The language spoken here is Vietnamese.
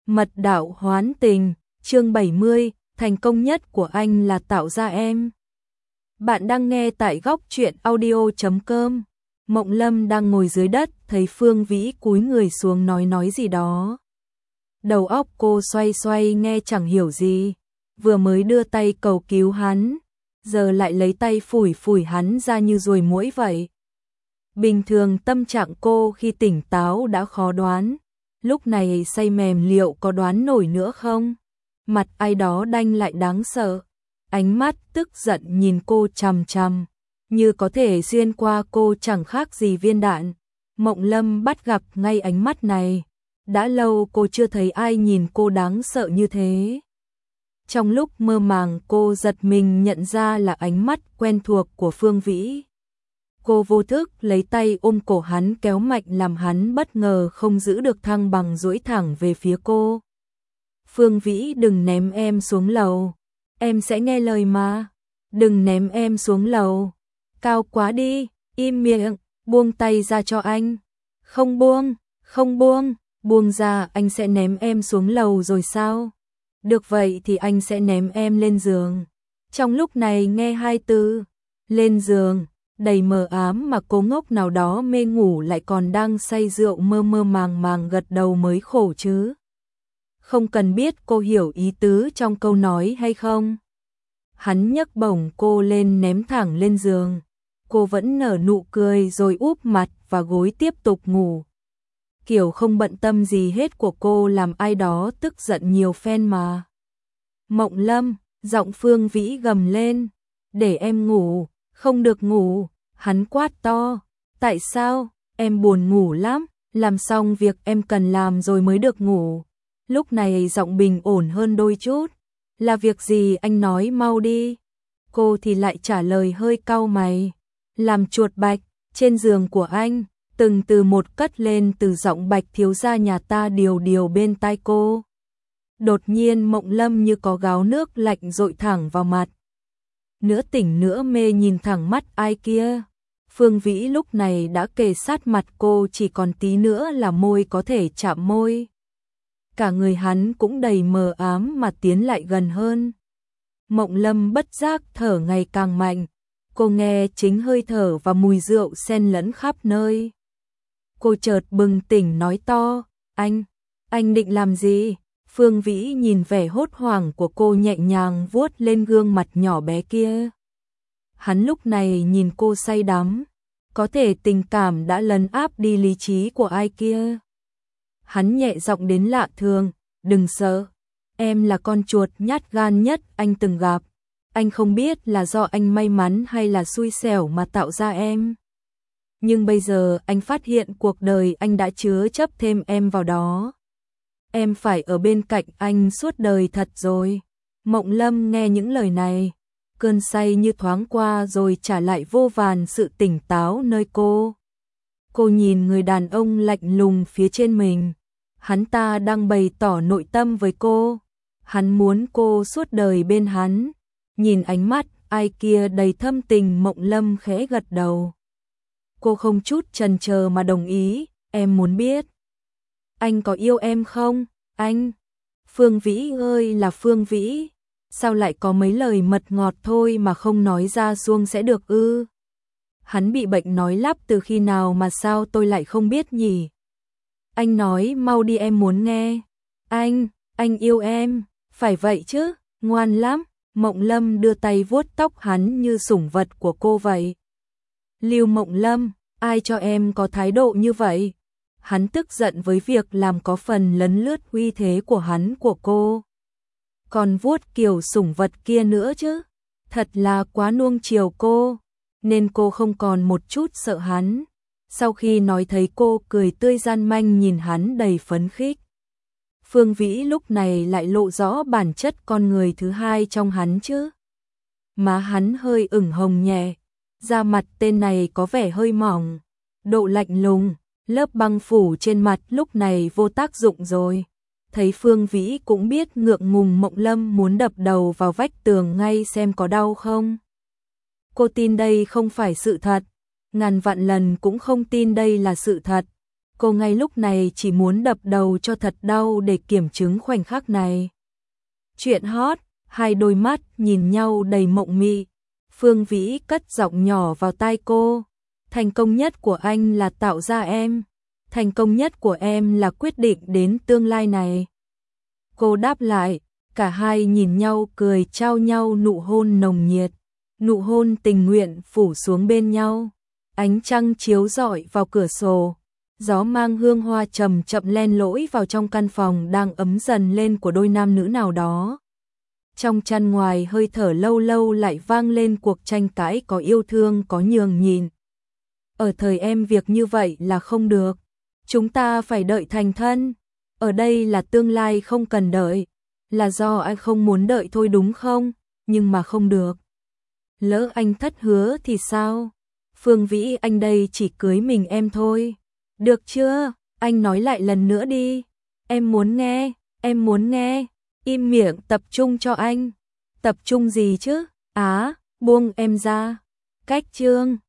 Mật đạo hoán tình, chương 70, thành công nhất của anh là tạo ra em. Bạn đang nghe tại góc truyện audio.com. Mộng Lâm đang ngồi dưới đất, thấy Phương Vĩ cúi người xuống nói gì đó. Đầu óc cô xoay xoay nghe chẳng hiểu gì, vừa mới đưa tay cầu cứu hắn, giờ lại lấy tay phủi phủi hắn ra như ruồi muỗi vậy. Bình thường tâm trạng cô khi tỉnh táo đã khó đoán, lúc này say mềm liệu có đoán nổi nữa không? Mặt ai đó đanh lại đáng sợ, ánh mắt tức giận nhìn cô chằm chằm, như có thể xuyên qua cô chẳng khác gì viên đạn. Mộng Lâm bắt gặp ngay ánh mắt này, đã lâu cô chưa thấy ai nhìn cô đáng sợ như thế. Trong lúc mơ màng cô giật mình nhận ra là ánh mắt quen thuộc của Phương Vĩ. Cô vô thức lấy tay ôm cổ hắn kéo mạnh làm hắn bất ngờ không giữ được thăng bằng duỗi thẳng về phía cô. Phương Vĩ, đừng ném em xuống lầu, em sẽ nghe lời mà. Đừng ném em xuống lầu, cao quá đi, im miệng, buông tay ra cho anh. Không buông, không buông, buông ra anh sẽ ném em xuống lầu rồi sao? Được vậy thì anh sẽ ném em lên giường. Trong lúc này nghe hai từ lên giường đầy mờ ám mà cô ngốc nào đó mê ngủ lại còn đang say rượu mơ mơ màng màng gật đầu mới khổ chứ. Không cần biết cô hiểu ý tứ trong câu nói hay không. Hắn nhấc bổng cô lên ném thẳng lên giường. Cô vẫn nở nụ cười rồi úp mặt và gối tiếp tục ngủ. Kiểu không bận tâm gì hết của cô làm ai đó tức giận nhiều phen mà. Mộng Lâm, giọng Phương Vĩ gầm lên, để em ngủ. Không được ngủ, hắn quát to. Tại sao? Em buồn ngủ lắm, làm xong việc em cần làm rồi mới được ngủ. Lúc này giọng bình ổn hơn đôi chút. Là việc gì anh nói mau đi. Cô thì lại trả lời hơi cau mày. Làm chuột bạch, trên giường của anh, từng từ một cất lên từ giọng Bạch thiếu gia nhà ta điều bên tai cô. Đột nhiên Mộng Lâm như có gáo nước lạnh dội thẳng vào mặt. Nửa tỉnh nửa mê nhìn thẳng mắt ai kia. Phương Vĩ lúc này đã kề sát mặt cô, chỉ còn tí nữa là môi có thể chạm môi. Cả người hắn cũng đầy mờ ám mà tiến lại gần hơn. Mộng Lâm bất giác thở ngày càng mạnh. Cô nghe chính hơi thở và mùi rượu xen lẫn khắp nơi. Cô chợt bừng tỉnh nói to, anh định làm gì? Phương Vĩ nhìn vẻ hốt hoảng của cô nhẹ nhàng vuốt lên gương mặt nhỏ bé kia. Hắn lúc này nhìn cô say đắm, có thể tình cảm đã lấn áp đi lý trí của ai kia. Hắn nhẹ giọng đến lạ thường, đừng sợ, em là con chuột nhát gan nhất anh từng gặp. Anh không biết là do anh may mắn hay là xui xẻo mà tạo ra em. Nhưng bây giờ anh phát hiện cuộc đời anh đã chứa chấp thêm em vào đó. Em phải ở bên cạnh anh suốt đời thật rồi. Mộng Lâm nghe những lời này, cơn say như thoáng qua rồi trả lại vô vàn sự tỉnh táo nơi cô. Cô nhìn người đàn ông lạnh lùng phía trên mình. Hắn ta đang bày tỏ nội tâm với cô. Hắn muốn cô suốt đời bên hắn. Nhìn ánh mắt ai kia đầy thâm tình, Mộng Lâm khẽ gật đầu. Cô không chút chần chờ mà đồng ý, em muốn biết. Anh có yêu em không? Anh? Phương Vĩ ơi là Phương Vĩ, sao lại có mấy lời mật ngọt thôi mà không nói ra xuông sẽ được ư? Hắn bị bệnh nói lắp từ khi nào mà sao tôi lại không biết nhỉ? Anh nói mau đi, em muốn nghe. Anh yêu em, phải vậy chứ, ngoan lắm. Mộng Lâm đưa tay vuốt tóc hắn như sủng vật của cô vậy. Lưu Mộng Lâm, ai cho em có thái độ như vậy? Hắn tức giận với việc làm có phần lấn lướt uy thế của hắn của cô. Còn vuốt kiểu sủng vật kia nữa chứ. Thật là quá nuông chiều cô, nên cô không còn một chút sợ hắn. Sau khi nói thấy cô cười tươi gian manh nhìn hắn đầy phấn khích. Phương Vĩ lúc này lại lộ rõ bản chất con người thứ hai trong hắn chứ. Má hắn hơi ửng hồng nhẹ, da mặt tên này có vẻ hơi mỏng, độ lạnh lùng, lớp băng phủ trên mặt lúc này vô tác dụng rồi. Thấy Phương Vĩ cũng biết ngượng ngùng, Mộng Lâm muốn đập đầu vào vách tường ngay xem có đau không. Cô tin đây không phải sự thật, ngàn vạn lần cũng không tin đây là sự thật. Cô ngay lúc này chỉ muốn đập đầu cho thật đau để kiểm chứng khoảnh khắc này. Chuyện hot, hai đôi mắt nhìn nhau đầy mộng mị. Phương Vĩ cất giọng nhỏ vào tai cô. Thành công nhất của anh là tạo ra em. Thành công nhất của em là quyết định đến tương lai này. Cô đáp lại, cả hai nhìn nhau cười trao nhau nụ hôn nồng nhiệt. Nụ hôn tình nguyện phủ xuống bên nhau. Ánh trăng chiếu rọi vào cửa sổ. Gió mang hương hoa chậm chậm len lỏi vào trong căn phòng đang ấm dần lên của đôi nam nữ nào đó. Trong chăn ngoài hơi thở lâu lâu lại vang lên cuộc tranh cãi có yêu thương có nhường nhịn. Ở thời em việc như vậy là không được. Chúng ta phải đợi thành thân. Ở đây là tương lai không cần đợi. Là do anh không muốn đợi thôi đúng không? Nhưng mà không được. Lỡ anh thất hứa thì sao? Phương Vĩ, anh đây chỉ cưới mình em thôi. Được chưa? Anh nói lại lần nữa đi. Em muốn nghe, em muốn nghe. Im miệng, tập trung cho anh. Tập trung gì chứ? Buông em ra. Cách chương